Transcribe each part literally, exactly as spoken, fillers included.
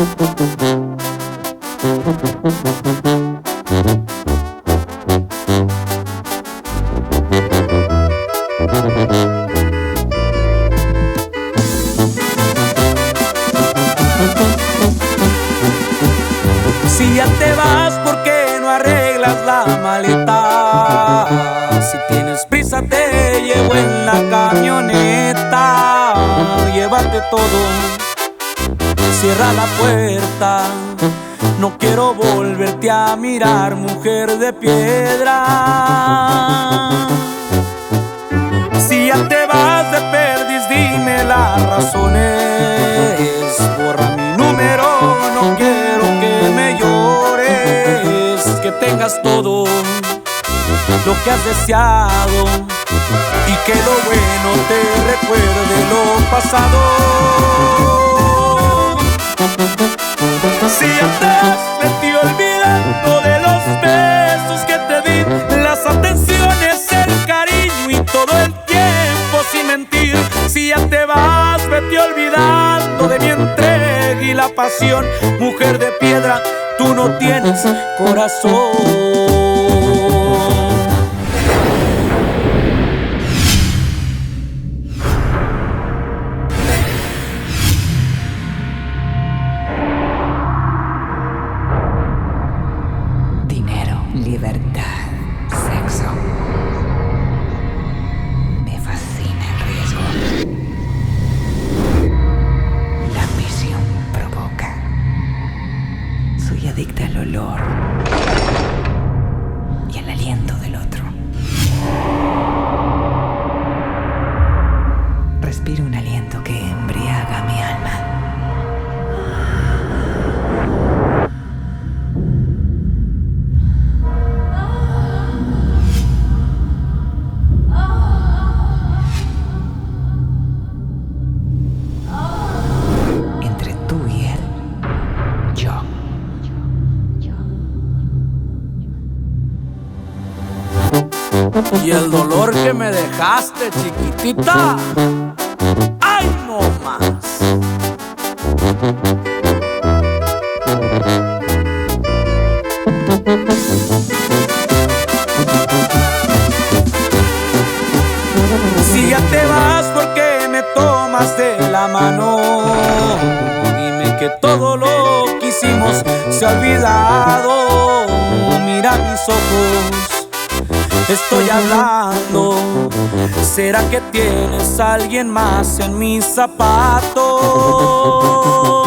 Si ya te vas, ¿por qué no arreglas la maleta? Si tienes prisa te llevo en la camioneta. Llévate todo, cierra la puerta. No quiero volverte a mirar, mujer de piedra. Si ya te vas de perdiz, dime las razones. Borra mi número, no quiero que me llores. Que tengas todo lo que has deseado y que lo bueno te recuerde lo pasado. Si ya te me estoy olvidando de los besos que te di, las atenciones, el cariño y todo el tiempo sin mentir. Si ya te vas, vete olvidando de mi entrega y la pasión. Mujer de piedra, tú no tienes corazón. Libertad, sexo. Me fascina el riesgo. La ambición provoca. Soy adicta al olor y al aliento del otro. Respiro un aliento que embriaga mi alma. Y el dolor que me dejaste, chiquitita, ¡ay, no más! Si ya te vas, ¿por qué me tomas de la mano? Dime que todo lo que hicimos se ha olvidado. Mira mis ojos, estoy hablando. ¿Será que tienes a alguien más en mis zapatos?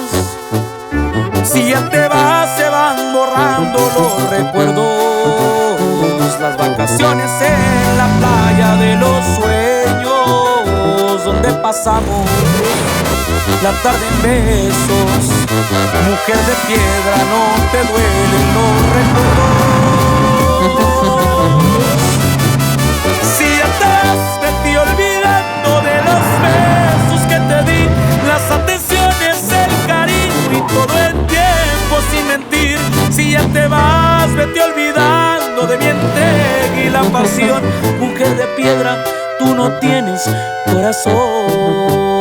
Si ya te vas, se van borrando los recuerdos. Las vacaciones en la playa de los sueños, donde pasamos la tarde en besos. Mujer de piedra, no te duelen los recuerdos. Si ya te vas, me estoy olvidando de los besos que te di, las atenciones, el cariño y todo el tiempo sin mentir. Si ya te vas, vete olvidando de mi entrega y la pasión. Mujer de piedra, tú no tienes corazón.